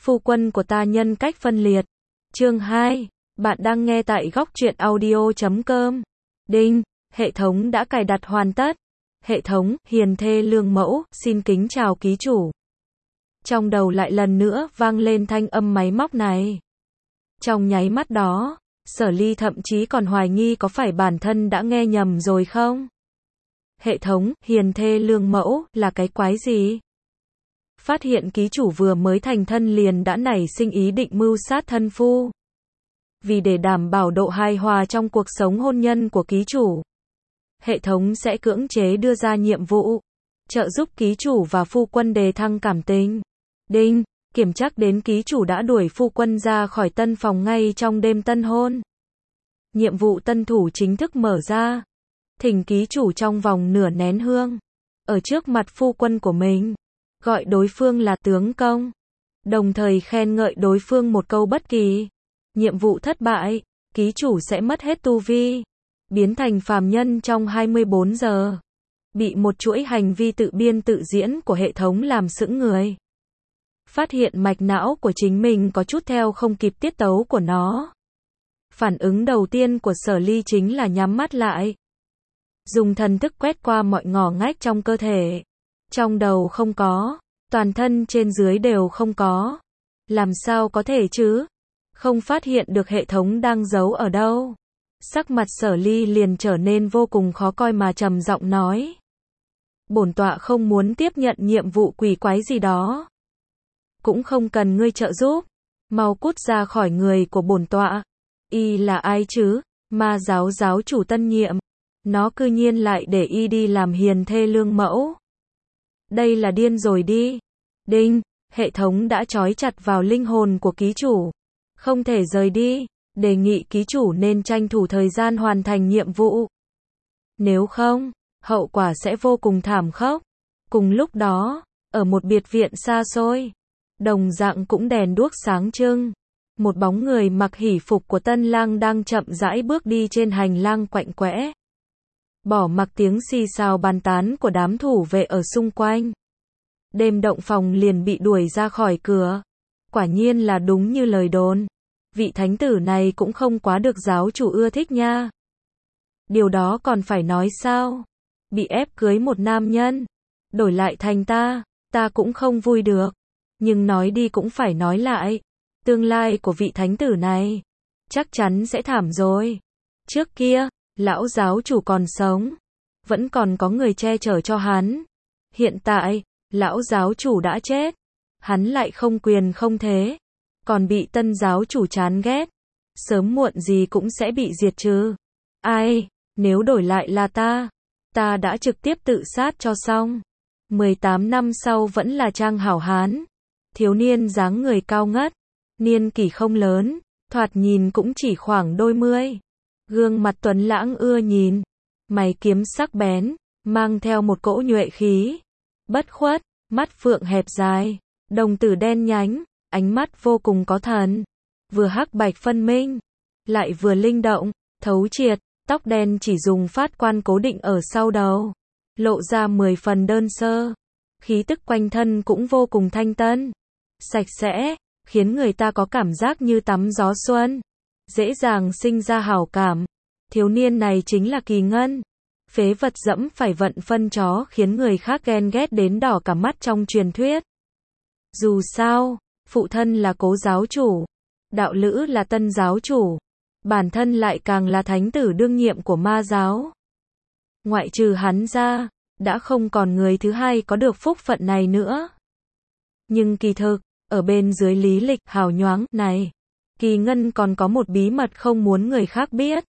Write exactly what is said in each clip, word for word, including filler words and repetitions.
Phu quân của ta nhân cách phân liệt. Chương hai. Bạn đang nghe tại góc truyện audio chấm com. Đinh, hệ thống đã cài đặt hoàn tất. Hệ thống, hiền thê lương mẫu, xin kính chào ký chủ. Trong đầu lại lần nữa vang lên thanh âm máy móc này. Trong nháy mắt đó, Sở Ly thậm chí còn hoài nghi có phải bản thân đã nghe nhầm rồi không? Hệ thống, hiền thê lương mẫu, là cái quái gì? Phát hiện ký chủ vừa mới thành thân liền đã nảy sinh ý định mưu sát thân phu. Vì để đảm bảo độ hài hòa trong cuộc sống hôn nhân của ký chủ, hệ thống sẽ cưỡng chế đưa ra nhiệm vụ, trợ giúp ký chủ và phu quân đề thăng cảm tình. Đinh, kiểm tra đến ký chủ đã đuổi phu quân ra khỏi tân phòng ngay trong đêm tân hôn. Nhiệm vụ tân thủ chính thức mở ra. Thỉnh ký chủ trong vòng nửa nén hương, ở trước mặt phu quân của mình, gọi đối phương là tướng công, đồng thời khen ngợi đối phương một câu bất kỳ. Nhiệm vụ thất bại, ký chủ sẽ mất hết tu vi, biến thành phàm nhân trong hai mươi bốn giờ. Bị một chuỗi hành vi tự biên tự diễn của hệ thống làm sững người. Phát hiện mạch não của chính mình có chút theo không kịp tiết tấu của nó. Phản ứng đầu tiên của Sở Ly chính là nhắm mắt lại. Dùng thần thức quét qua mọi ngõ ngách trong cơ thể. Trong đầu không có, toàn thân trên dưới đều không có. Làm sao có thể chứ? Không phát hiện được hệ thống đang giấu ở đâu. Sắc mặt Sở Ly liền trở nên vô cùng khó coi mà trầm giọng nói. Bổn tọa không muốn tiếp nhận nhiệm vụ quỷ quái gì đó. Cũng không cần ngươi trợ giúp. Mau cút ra khỏi người của bổn tọa. Y là ai chứ? Ma giáo giáo chủ tân nhiệm. Nó cư nhiên lại để y đi làm hiền thê lương mẫu. Đây là điên rồi đi. Đinh, hệ thống đã trói chặt vào linh hồn của ký chủ. Không thể rời đi. Đề nghị ký chủ nên tranh thủ thời gian hoàn thành nhiệm vụ. Nếu không, hậu quả sẽ vô cùng thảm khốc. Cùng lúc đó, ở một biệt viện xa xôi, đồng dạng cũng đèn đuốc sáng trưng. Một bóng người mặc hỉ phục của tân lang đang chậm rãi bước đi trên hành lang quạnh quẽ. Bỏ mặc tiếng xì xào bàn tán của đám thủ vệ ở xung quanh. Đêm động phòng liền bị đuổi ra khỏi cửa. Quả nhiên là đúng như lời đồn. Vị thánh tử này cũng không quá được giáo chủ ưa thích nha. Điều đó còn phải nói sao? Bị ép cưới một nam nhân, đổi lại thành ta, ta cũng không vui được. Nhưng nói đi cũng phải nói lại. Tương lai của vị thánh tử này, chắc chắn sẽ thảm rồi. Trước kia, lão giáo chủ còn sống, vẫn còn có người che chở cho hắn. Hiện tại, lão giáo chủ đã chết, hắn lại không quyền không thế, còn bị tân giáo chủ chán ghét. Sớm muộn gì cũng sẽ bị diệt trừ. Ai, nếu đổi lại là ta, ta đã trực tiếp tự sát cho xong. mười tám năm sau vẫn là Trang hảo hán. Thiếu niên dáng người cao ngất, niên kỷ không lớn, thoạt nhìn cũng chỉ khoảng đôi mươi. Gương mặt tuấn lãng ưa nhìn, mày kiếm sắc bén, mang theo một cỗ nhuệ khí. Bất khuất, mắt phượng hẹp dài, đồng tử đen nhánh, ánh mắt vô cùng có thần. Vừa hắc bạch phân minh, lại vừa linh động, thấu triệt, tóc đen chỉ dùng phát quan cố định ở sau đầu. Lộ ra mười phần đơn sơ. Khí tức quanh thân cũng vô cùng thanh tân, sạch sẽ, khiến người ta có cảm giác như tắm gió xuân. Dễ dàng sinh ra hảo cảm. Thiếu niên này chính là Kỳ Ngân. Phế vật dẫm phải vận phân chó khiến người khác ghen ghét đến đỏ cả mắt trong truyền thuyết. Dù sao, phụ thân là cố giáo chủ, đạo lữ là tân giáo chủ, bản thân lại càng là thánh tử đương nhiệm của ma giáo. Ngoại trừ hắn ra, đã không còn người thứ hai có được phúc phận này nữa. Nhưng kỳ thực, ở bên dưới lý lịch hào nhoáng này, Kỳ Ngân còn có một bí mật không muốn người khác biết.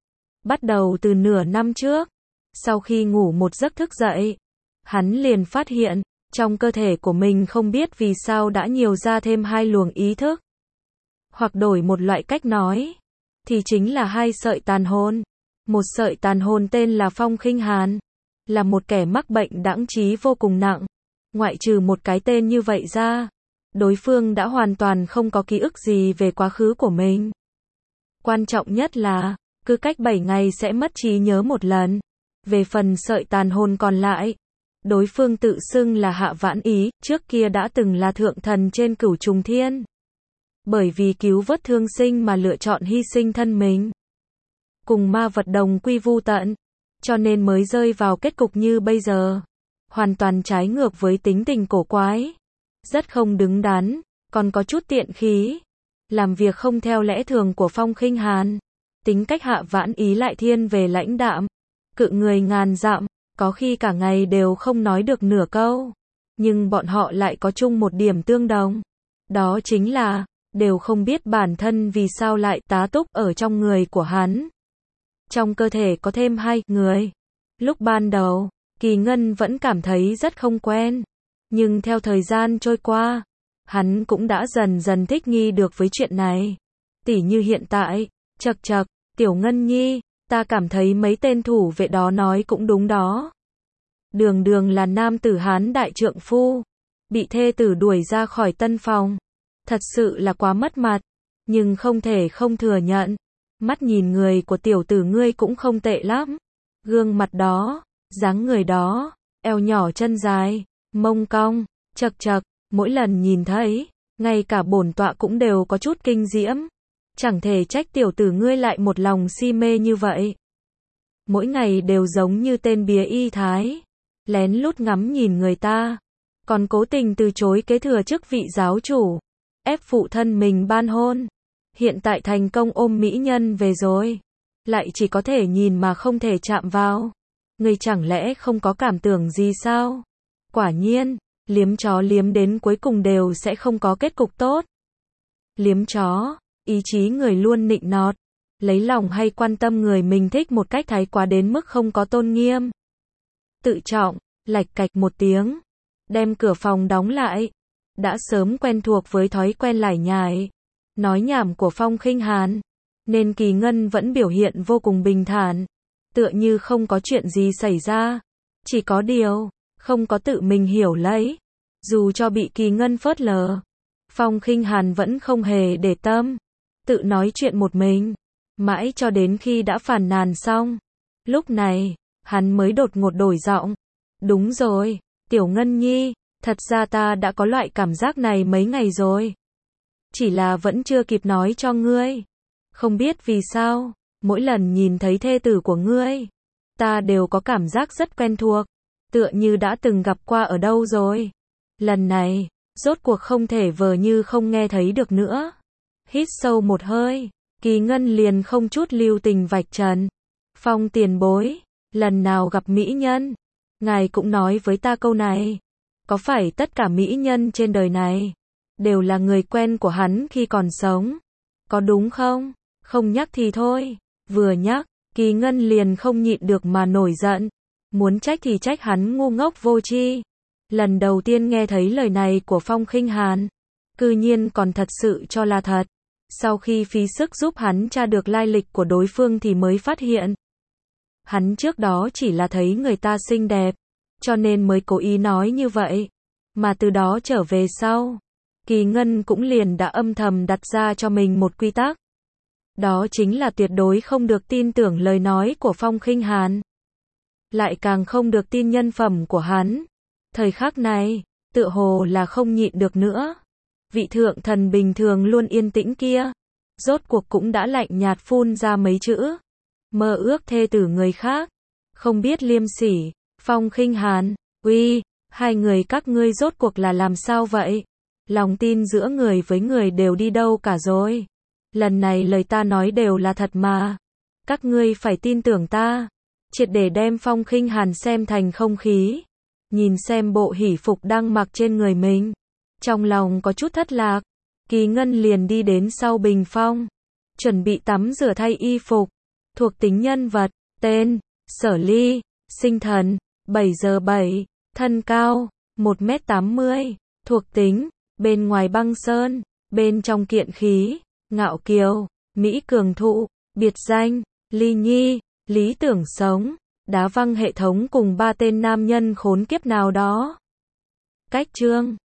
Bắt đầu từ nửa năm trước, sau khi ngủ một giấc thức dậy, hắn liền phát hiện, trong cơ thể của mình không biết vì sao đã nhiều ra thêm hai luồng ý thức. Hoặc đổi một loại cách nói, thì chính là hai sợi tàn hồn. Một sợi tàn hồn tên là Phong Khinh Hàn, là một kẻ mắc bệnh đãng trí vô cùng nặng. Ngoại trừ một cái tên như vậy ra, đối phương đã hoàn toàn không có ký ức gì về quá khứ của mình. Quan trọng nhất là, cứ cách bảy ngày sẽ mất trí nhớ một lần. Về phần sợi tàn hồn còn lại, Đối phương tự xưng là Hạ Vãn Ý, trước kia đã từng là thượng thần trên Cửu Trùng Thiên. Bởi vì cứu vớt thương sinh mà lựa chọn hy sinh thân mình. Cùng ma vật đồng quy vu tận. Cho nên mới rơi vào kết cục như bây giờ. Hoàn toàn trái ngược với tính tình cổ quái. Rất không đứng đắn, còn có chút tiện khí. Làm việc không theo lẽ thường của Phong Khinh Hàn. Tính cách Hạ Vãn Ý lại thiên về lãnh đạm. Cự người ngàn dặm, có khi cả ngày đều không nói được nửa câu. Nhưng bọn họ lại có chung một điểm tương đồng. Đó chính là, đều không biết bản thân vì sao lại tá túc ở trong người của hắn. Trong cơ thể có thêm hai người. Lúc ban đầu, Kỳ Ngân vẫn cảm thấy rất không quen. Nhưng theo thời gian trôi qua, hắn cũng đã dần dần thích nghi được với chuyện này. Tỉ như hiện tại, chậc chậc, Tiểu Ngân Nhi, ta cảm thấy mấy tên thủ vệ đó nói cũng đúng đó. Đường đường là nam tử Hán đại trượng phu, bị thê tử đuổi ra khỏi tân phòng. Thật sự là quá mất mặt, nhưng không thể không thừa nhận. Mắt nhìn người của tiểu tử ngươi cũng không tệ lắm. Gương mặt đó, dáng người đó, eo nhỏ chân dài, mông cong, chậc chậc, mỗi lần nhìn thấy, ngay cả bổn tọa cũng đều có chút kinh diễm. Chẳng thể trách tiểu tử ngươi lại một lòng si mê như vậy. Mỗi ngày đều giống như tên bía y thái, lén lút ngắm nhìn người ta, còn cố tình từ chối kế thừa chức vị giáo chủ, ép phụ thân mình ban hôn. Hiện tại thành công ôm mỹ nhân về rồi, lại chỉ có thể nhìn mà không thể chạm vào. Ngươi chẳng lẽ không có cảm tưởng gì sao? Quả nhiên, liếm chó liếm đến cuối cùng đều sẽ không có kết cục tốt. Liếm chó, ý chí người luôn nịnh nọt, lấy lòng hay quan tâm người mình thích một cách thái quá đến mức không có tôn nghiêm. Tự trọng, lạch cạch một tiếng, đem cửa phòng đóng lại. Đã sớm quen thuộc với thói quen lải nhải, nói nhảm của Phong Khinh Hàn, nên Kỳ Ngân vẫn biểu hiện vô cùng bình thản, tựa như không có chuyện gì xảy ra. Chỉ có điều, không có tự mình hiểu lấy. Dù cho bị Kỳ Ngân phớt lờ, Phong Khinh Hàn vẫn không hề để tâm, tự nói chuyện một mình, mãi cho đến khi đã phàn nàn xong. Lúc này, hắn mới đột ngột đổi giọng. Đúng rồi, Tiểu Ngân Nhi, thật ra ta đã có loại cảm giác này mấy ngày rồi. Chỉ là vẫn chưa kịp nói cho ngươi. Không biết vì sao, mỗi lần nhìn thấy thê tử của ngươi, ta đều có cảm giác rất quen thuộc, tựa như đã từng gặp qua ở đâu rồi. Lần này, rốt cuộc không thể vờ như không nghe thấy được nữa. Hít sâu một hơi, Kỳ Ngân liền không chút lưu tình vạch trần. Phong tiền bối, lần nào gặp mỹ nhân, ngài cũng nói với ta câu này. Có phải tất cả mỹ nhân trên đời này đều là người quen của hắn khi còn sống? Có đúng không? Không nhắc thì thôi. Vừa nhắc, Kỳ Ngân liền không nhịn được mà nổi giận. Muốn trách thì trách hắn ngu ngốc vô tri. Lần đầu tiên nghe thấy lời này của Phong Khinh Hàn, cư nhiên còn thật sự cho là thật. Sau khi phí sức giúp hắn tra được lai lịch của đối phương thì mới phát hiện. Hắn trước đó chỉ là thấy người ta xinh đẹp, cho nên mới cố ý nói như vậy. Mà từ đó trở về sau, Kỳ Ngân cũng liền đã âm thầm đặt ra cho mình một quy tắc. Đó chính là tuyệt đối không được tin tưởng lời nói của Phong Khinh Hàn. Lại càng không được tin nhân phẩm của hắn. Thời khắc này, tựa hồ là không nhịn được nữa. Vị thượng thần bình thường luôn yên tĩnh kia, rốt cuộc cũng đã lạnh nhạt phun ra mấy chữ. Mơ ước thê tử người khác, không biết liêm sỉ. Phong Khinh Hàn, uy, hai người các ngươi rốt cuộc là làm sao vậy? Lòng tin giữa người với người đều đi đâu cả rồi? Lần này lời ta nói đều là thật mà. Các ngươi phải tin tưởng ta. Triệt để đem Phong Khinh Hàn xem thành không khí. Nhìn xem bộ hỷ phục đang mặc trên người mình, trong lòng có chút thất lạc. Kỳ Ngân liền đi đến sau bình phong, chuẩn bị tắm rửa thay y phục. Thuộc tính nhân vật, tên, Sở Ly, sinh thần, bảy giờ bảy, thân cao, một mét tám mươi, thuộc tính, bên ngoài băng sơn, bên trong kiện khí, ngạo kiều, mỹ cường thụ, biệt danh, Ly Nhi, lý tưởng sống, đá văng hệ thống cùng ba tên nam nhân khốn kiếp nào đó. Cách chương